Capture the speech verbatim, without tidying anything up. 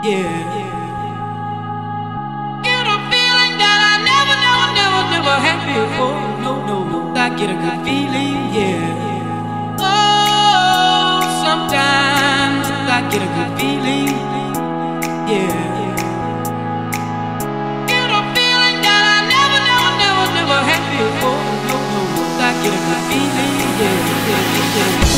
yeah. Get a feeling that I never, never, never, never had before. No, no, no, I get a good feeling, yeah. Oh, sometimes I get a good feeling, yeah. Get a feeling that I never, never, never, never had before. No, no, no, I get a good feeling, yeah, yeah, yeah.